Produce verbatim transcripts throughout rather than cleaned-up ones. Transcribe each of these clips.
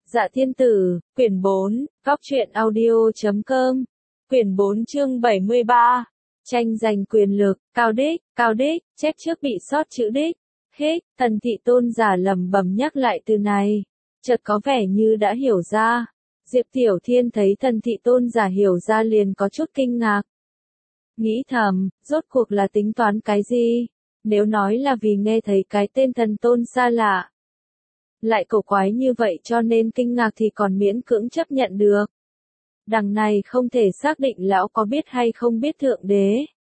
Dạ Thiên Tử, quyển bốn, góc truyện audio chấm com, quyển bốn chương bảy mươi ba, tranh giành quyền lực, cao đích, cao đích, chép trước bị sót chữ đích, hích, Tần Thị Tôn giả lẩm bẩm nhắc lại từ này, chợt có vẻ như đã hiểu ra. Diệp Tiểu Thiên thấy Tần Thị Tôn giả hiểu ra liền có chút kinh ngạc. Nghĩ thầm, rốt cuộc là tính toán cái gì? Nếu nói là vì nghe thấy cái tên thần tôn xa lạ, lại cổ quái như vậy cho nên kinh ngạc thì còn miễn cưỡng chấp nhận được. Đằng này không thể xác định lão có biết hay không biết thượng đế.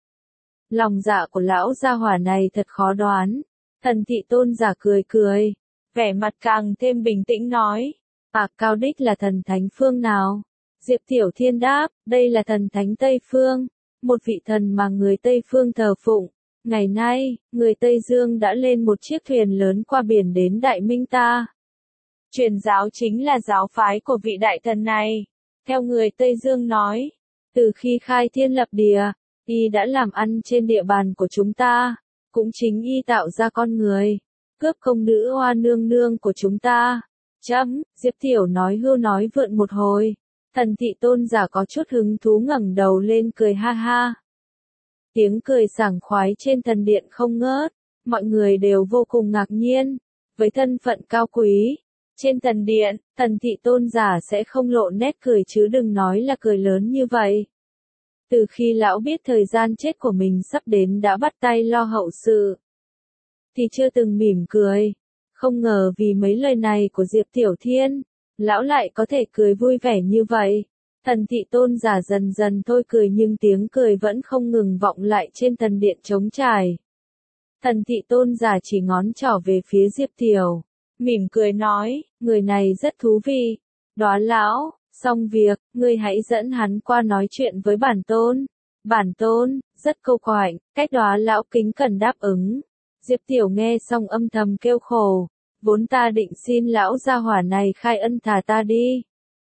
Lòng dạ của lão gia hỏa này thật khó đoán. Tần Thị Tôn giả cười cười, vẻ mặt càng thêm bình tĩnh nói, à Cao Đích là thần thánh phương nào? Diệp Tiểu Thiên đáp, đây là thần thánh Tây Phương, một vị thần mà người Tây Phương thờ phụng. Ngày nay, người Tây Dương đã lên một chiếc thuyền lớn qua biển đến Đại Minh ta. Truyền giáo chính là giáo phái của vị đại thần này. Theo người Tây Dương nói, từ khi khai thiên lập địa, y đã làm ăn trên địa bàn của chúng ta, cũng chính y tạo ra con người, cướp công nữ hoa nương nương của chúng ta. Chấm, Diệp Tiểu nói hưu nói vượn một hồi, Tần Thị Tôn giả có chút hứng thú ngẩng đầu lên cười ha ha. Tiếng cười sảng khoái trên thần điện không ngớt, mọi người đều vô cùng ngạc nhiên, với thân phận cao quý. Trên thần điện, Tần Thị Tôn giả sẽ không lộ nét cười chứ đừng nói là cười lớn như vậy. Từ khi lão biết thời gian chết của mình sắp đến đã bắt tay lo hậu sự, thì chưa từng mỉm cười. Không ngờ vì mấy lời này của Diệp Tiểu Thiên, lão lại có thể cười vui vẻ như vậy. Tần Thị Tôn giả dần dần thôi cười nhưng tiếng cười vẫn không ngừng vọng lại trên thần điện trống trải. Tần Thị Tôn giả chỉ ngón trỏ về phía Diệp Tiểu, mỉm cười nói, người này rất thú vị. Đóa lão, xong việc, ngươi hãy dẫn hắn qua nói chuyện với bản tôn. Bản tôn, rất câu quạnh, cách Đóa lão kính cẩn đáp ứng. Diệp Tiểu nghe xong âm thầm kêu khổ, vốn ta định xin lão gia hỏa này khai ân thả ta đi.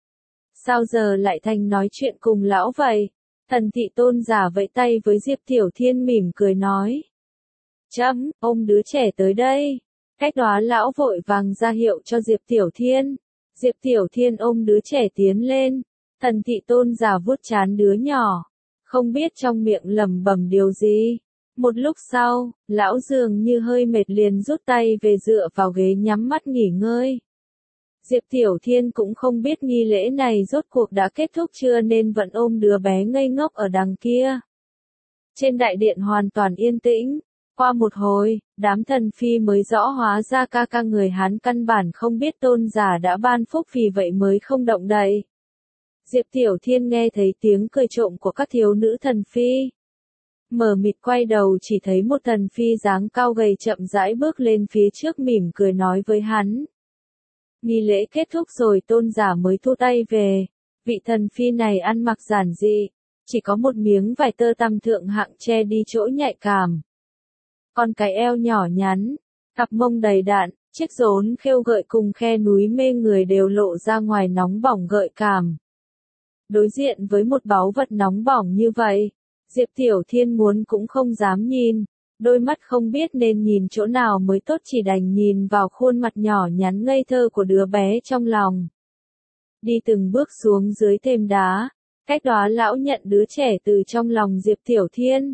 Sao giờ lại thành nói chuyện cùng lão vậy? Tần Thị Tôn giả vẫy tay với Diệp Tiểu Thiên mỉm cười nói. Chấm, ôm đứa trẻ tới đây. Cách đó lão vội vàng ra hiệu cho Diệp Tiểu Thiên. Diệp Tiểu Thiên ôm đứa trẻ tiến lên. Tần Thị Tôn giả vuốt trán đứa nhỏ, không biết trong miệng lẩm bẩm điều gì. Một lúc sau, lão dường như hơi mệt liền rút tay về dựa vào ghế nhắm mắt nghỉ ngơi. Diệp Tiểu Thiên cũng không biết nghi lễ này rốt cuộc đã kết thúc chưa nên vẫn ôm đứa bé ngây ngốc ở đằng kia. Trên đại điện hoàn toàn yên tĩnh. Qua một hồi, đám thần phi mới rõ hóa ra ca ca người Hán căn bản không biết tôn giả đã ban phúc vì vậy mới không động đậy. Diệp Tiểu Thiên nghe thấy tiếng cười trộm của các thiếu nữ thần phi. Mờ mịt quay đầu chỉ thấy một thần phi dáng cao gầy chậm rãi bước lên phía trước mỉm cười nói với hắn. Nghi lễ kết thúc rồi tôn giả mới thu tay về. Vị thần phi này ăn mặc giản dị, chỉ có một miếng vải tơ tằm thượng hạng che đi chỗ nhạy cảm. Con cái eo nhỏ nhắn, cặp mông đầy đặn, chiếc rốn khêu gợi cùng khe núi mê người đều lộ ra ngoài nóng bỏng gợi cảm. Đối diện với một báu vật nóng bỏng như vậy, Diệp Tiểu Thiên muốn cũng không dám nhìn. Đôi mắt không biết nên nhìn chỗ nào mới tốt chỉ đành nhìn vào khuôn mặt nhỏ nhắn ngây thơ của đứa bé trong lòng. Đi từng bước xuống dưới thềm đá, cách đó lão nhận đứa trẻ từ trong lòng Diệp Tiểu Thiên.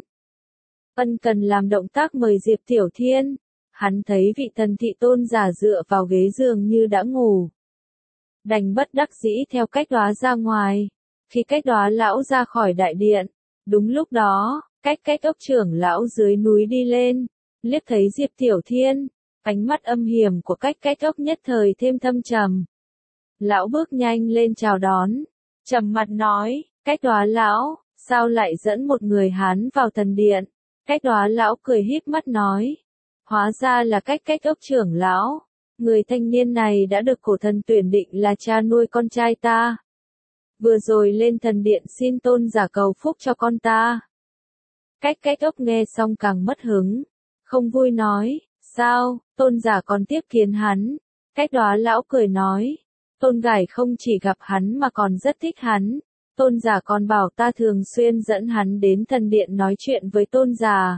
Ân cần làm động tác mời Diệp Tiểu Thiên, hắn thấy vị Tần Thị Tôn giả dựa vào ghế giường như đã ngủ. Đành bất đắc dĩ theo cách đó ra ngoài, khi cách đó lão ra khỏi đại điện, đúng lúc đó, cách cách ốc trưởng lão dưới núi đi lên, liếc thấy Diệp Tiểu Thiên, ánh mắt âm hiểm của cách cách ốc nhất thời thêm thâm trầm. Lão bước nhanh lên chào đón, trầm mặt nói, cách đó lão, sao lại dẫn một người Hán vào thần điện? Cách đó lão cười híp mắt nói, hóa ra là cách cách ốc trưởng lão, người thanh niên này đã được cổ thần tuyển định là cha nuôi con trai ta. Vừa rồi lên thần điện xin tôn giả cầu phúc cho con ta. Cách cách ốc nghe xong càng mất hứng, không vui nói, sao, tôn giả còn tiếp kiến hắn. Cách đó lão cười nói, tôn gải không chỉ gặp hắn mà còn rất thích hắn. Tôn giả còn bảo ta thường xuyên dẫn hắn đến thần điện nói chuyện với tôn giả.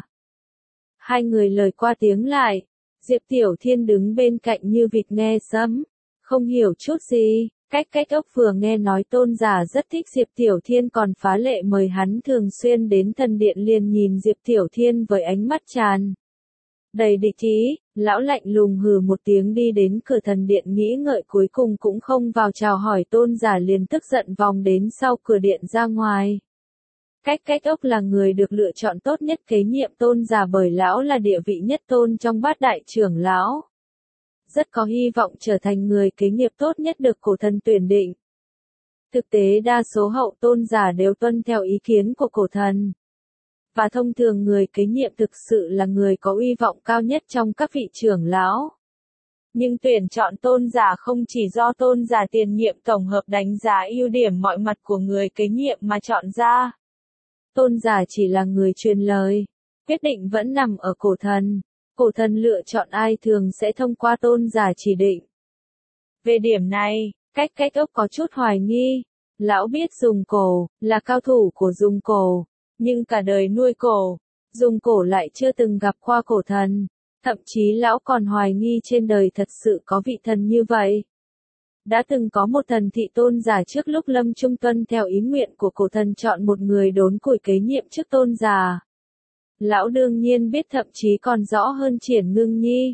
Hai người lời qua tiếng lại, Diệp Tiểu Thiên đứng bên cạnh như vịt nghe sấm, Không hiểu chút gì, cách cách ốc vừa nghe nói tôn giả rất thích Diệp Tiểu Thiên còn phá lệ mời hắn thường xuyên đến thần điện liền nhìn Diệp Tiểu Thiên với ánh mắt tràn đầy địch ý, lão lạnh lùng hừ một tiếng đi đến cửa thần điện nghĩ ngợi cuối cùng cũng không vào chào hỏi tôn giả liền tức giận vòng đến sau cửa điện ra ngoài. Cách cách ốc là người được lựa chọn tốt nhất kế nhiệm tôn giả bởi lão là địa vị nhất tôn trong bát đại trưởng lão. Rất có hy vọng trở thành người kế nghiệp tốt nhất được cổ thần tuyển định. Thực tế đa số hậu tôn giả đều tuân theo ý kiến của cổ thần. Và thông thường người kế nhiệm thực sự là người có uy vọng cao nhất trong các vị trưởng lão. Nhưng tuyển chọn tôn giả không chỉ do tôn giả tiền nhiệm tổng hợp đánh giá ưu điểm mọi mặt của người kế nhiệm mà chọn ra. Tôn giả chỉ là người truyền lời, quyết định vẫn nằm ở cổ thần. Cổ thần lựa chọn ai thường sẽ thông qua tôn giả chỉ định. Về điểm này, cách cách ốc có chút hoài nghi. Lão biết dùng cổ, là cao thủ của dùng cổ. Nhưng cả đời nuôi cổ, dùng cổ lại chưa từng gặp qua cổ thần. Thậm chí lão còn hoài nghi trên đời thật sự có vị thần như vậy. Đã từng có một thần thị tôn giả trước lúc lâm chung tuân theo ý nguyện của cổ thần chọn một người đốn củi kế nhiệm trước tôn giả. Lão đương nhiên biết thậm chí còn rõ hơn Triển Ngưng Nhi.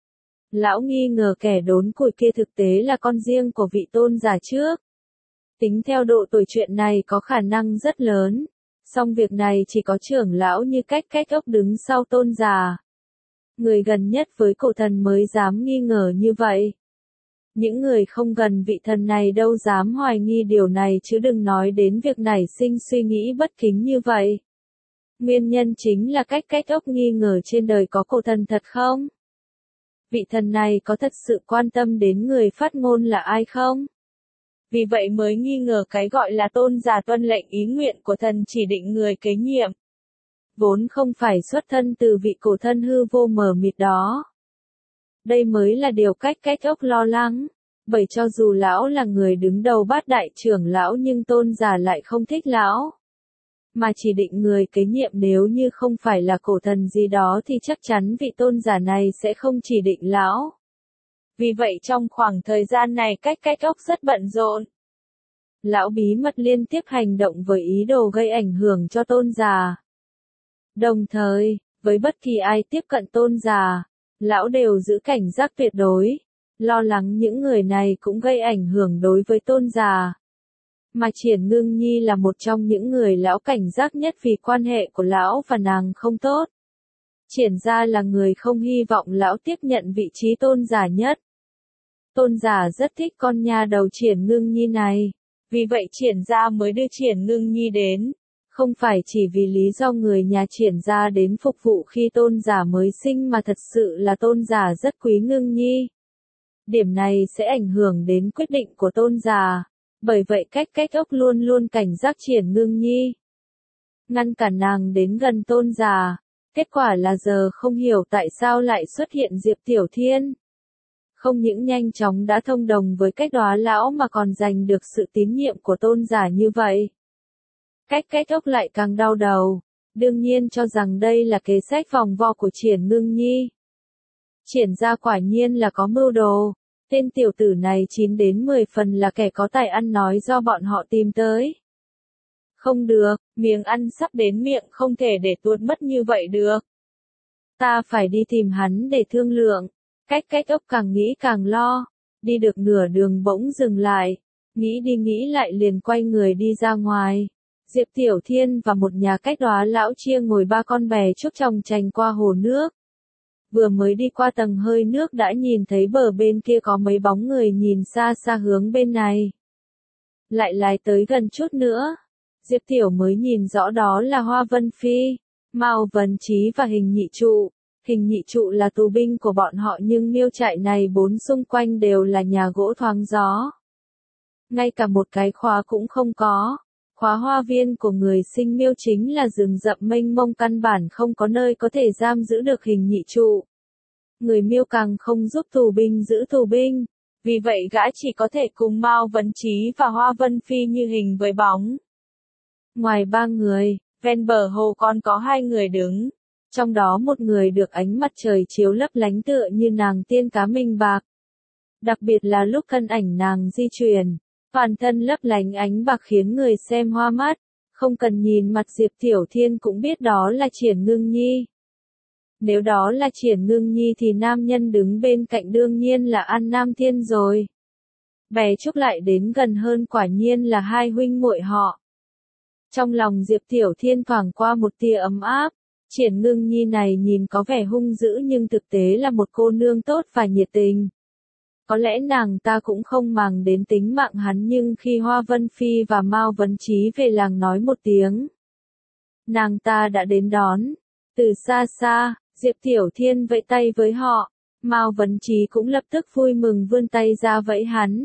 Lão nghi ngờ kẻ đốn củi kia thực tế là con riêng của vị tôn giả trước. Tính theo độ tuổi chuyện này có khả năng rất lớn. Song việc này chỉ có trưởng lão như cách cách ốc đứng sau tôn giả. Người gần nhất với cổ thần mới dám nghi ngờ như vậy. Những người không gần vị thần này đâu dám hoài nghi điều này chứ đừng nói đến việc nảy sinh suy nghĩ bất kính như vậy. Nguyên nhân chính là cách cách ốc nghi ngờ trên đời có cổ thần thật không? Vị thần này có thật sự quan tâm đến người phát ngôn là ai không? Vì vậy mới nghi ngờ cái gọi là tôn giả tuân lệnh ý nguyện của thần chỉ định người kế nhiệm. Vốn không phải xuất thân từ vị cổ thân hư vô mờ mịt đó. Đây mới là điều cách cách ốc lo lắng. Bởi cho dù lão là người đứng đầu bát đại trưởng lão nhưng tôn giả lại không thích lão. Mà chỉ định người kế nhiệm nếu như không phải là cổ thần gì đó thì chắc chắn vị tôn giả này sẽ không chỉ định lão. Vì vậy trong khoảng thời gian này cách cách ốc rất bận rộn. Lão bí mật liên tiếp hành động với ý đồ gây ảnh hưởng cho tôn giả. Đồng thời, với bất kỳ ai tiếp cận tôn giả, lão đều giữ cảnh giác tuyệt đối, lo lắng những người này cũng gây ảnh hưởng đối với tôn giả. Mà Triển Ngưng Nhi là một trong những người lão cảnh giác nhất vì quan hệ của lão và nàng không tốt. Triển gia là người không hy vọng lão tiếp nhận vị trí tôn giả nhất. Tôn giả rất thích con nha đầu Triển Ngưng Nhi này. Vì vậy Triển gia mới đưa Triển Ngưng Nhi đến. Không phải chỉ vì lý do người nhà Triển gia đến phục vụ khi tôn giả mới sinh mà thật sự là tôn giả rất quý Ngưng Nhi. Điểm này sẽ ảnh hưởng đến quyết định của tôn giả. Bởi vậy cách cách ốc luôn luôn cảnh giác Triển Ngưng Nhi. Ngăn cản nàng đến gần tôn giả. Kết quả là giờ không hiểu tại sao lại xuất hiện Diệp Tiểu Thiên. Không những nhanh chóng đã thông đồng với cách Đóa lão mà còn giành được sự tín nhiệm của tôn giả như vậy. Cách cách ốc lại càng đau đầu. Đương nhiên cho rằng đây là kế sách vòng vo của Triển Ngưng Nhi. Triển gia quả nhiên là có mưu đồ. Tên tiểu tử này chín đến mười phần là kẻ có tài ăn nói do bọn họ tìm tới. Không được, miếng ăn sắp đến miệng không thể để tuột mất như vậy được. Ta phải đi tìm hắn để thương lượng. Cách cách ốc càng nghĩ càng lo. Đi được nửa đường bỗng dừng lại. Nghĩ đi nghĩ lại liền quay người đi ra ngoài. Diệp Tiểu Thiên và một nhà cách Đóa lão chia ngồi ba con bè trúc chồng chành qua hồ nước. Vừa mới đi qua tầng hơi nước đã nhìn thấy bờ bên kia có mấy bóng người nhìn xa xa hướng bên này. Lại lái tới gần chút nữa. Diệp Tiểu mới nhìn rõ đó là Hoa Vân Phi, Mao Vân Chí và Hình Nhị Trụ. Hình Nhị Trụ là tù binh của bọn họ nhưng miêu trại này bốn xung quanh đều là nhà gỗ thoáng gió. Ngay cả một cái khóa cũng không có. Khóa hoa viên của người sinh miêu chính là rừng rậm mênh mông căn bản không có nơi có thể giam giữ được Hình Nhị Trụ. Người miêu càng không giúp tù binh giữ tù binh. Vì vậy gã chỉ có thể cùng Mao Vân Chí và Hoa Vân Phi như hình với bóng. Ngoài ba người, ven bờ hồ còn có hai người đứng. Trong đó một người được ánh mặt trời chiếu lấp lánh tựa như nàng tiên cá minh bạc. Đặc biệt là lúc thân ảnh nàng di chuyển, toàn thân lấp lánh ánh bạc khiến người xem hoa mắt, không cần nhìn mặt Diệp Tiểu Thiên cũng biết đó là Triển Ngưng Nhi. Nếu đó là Triển Ngưng Nhi thì nam nhân đứng bên cạnh đương nhiên là An Nam Thiên rồi. Bè Trúc lại đến gần hơn, quả nhiên là hai huynh muội họ. Trong lòng Diệp Tiểu Thiên thoảng qua một tia ấm áp, Triển Ngưng Nhi này nhìn có vẻ hung dữ nhưng thực tế là một cô nương tốt và nhiệt tình. Có lẽ nàng ta cũng không màng đến tính mạng hắn, nhưng khi Hoa Vân Phi và Mao Vấn Chí về làng nói một tiếng, nàng ta đã đến đón. Từ xa xa, Diệp Tiểu Thiên vẫy tay với họ, Mao Vấn Chí cũng lập tức vui mừng vươn tay ra vẫy hắn.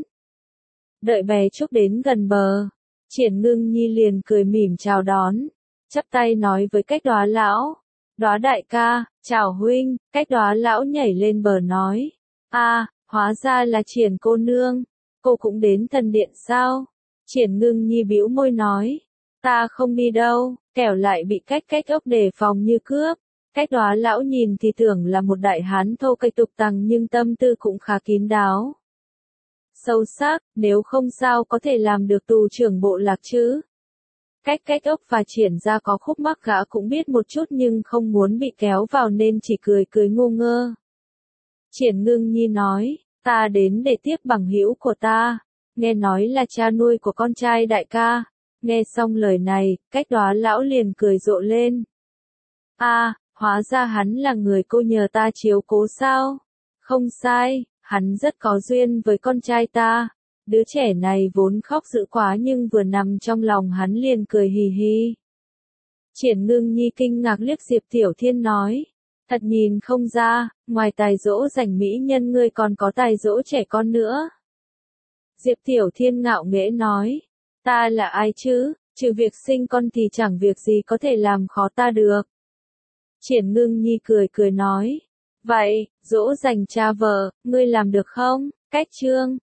Đợi Bè Trúc đến gần bờ, Triển Ngưng Nhi liền cười mỉm chào đón, chắp tay nói với Cách Đoá lão, Đoá đại ca, chào huynh. Cách Đoá lão nhảy lên bờ nói, a, hóa ra là Triển cô nương, cô cũng đến thần điện sao? Triển Ngưng Nhi bĩu môi nói, ta không đi đâu, kẻo lại bị Cách Cách ốc đề phòng như cướp. Cách Đoá lão nhìn thì tưởng là một đại hán thô cây tục tằng nhưng tâm tư cũng khá kín đáo, sâu sắc, nếu không sao có thể làm được tù trưởng bộ lạc chứ. Cách Cách ốc và Triển ra có khúc mắc gã cũng biết một chút nhưng không muốn bị kéo vào nên chỉ cười cười ngu ngơ. Triển Ngưng Nhi nói, ta đến để tiếp bằng hữu của ta, nghe nói là cha nuôi của con trai đại ca. Nghe xong lời này, Cách Đoá lão liền cười rộ lên. a, à, hóa ra hắn là người cô nhờ ta chiếu cố sao? Không sai, hắn rất có duyên với con trai ta. Đứa trẻ này vốn khóc dữ quá nhưng vừa nằm trong lòng hắn liền cười hì hì. Triển Ngưng Nhi kinh ngạc liếc Diệp Tiểu Thiên nói, thật nhìn không ra, ngoài tài dỗ dành mỹ nhân ngươi còn có tài dỗ trẻ con nữa. Diệp Tiểu Thiên ngạo nghễ nói, ta là ai chứ, trừ việc sinh con thì chẳng việc gì có thể làm khó ta được. Triển Ngưng Nhi cười cười nói, vậy, dỗ dành cha vợ, ngươi làm được không? Cách Trương,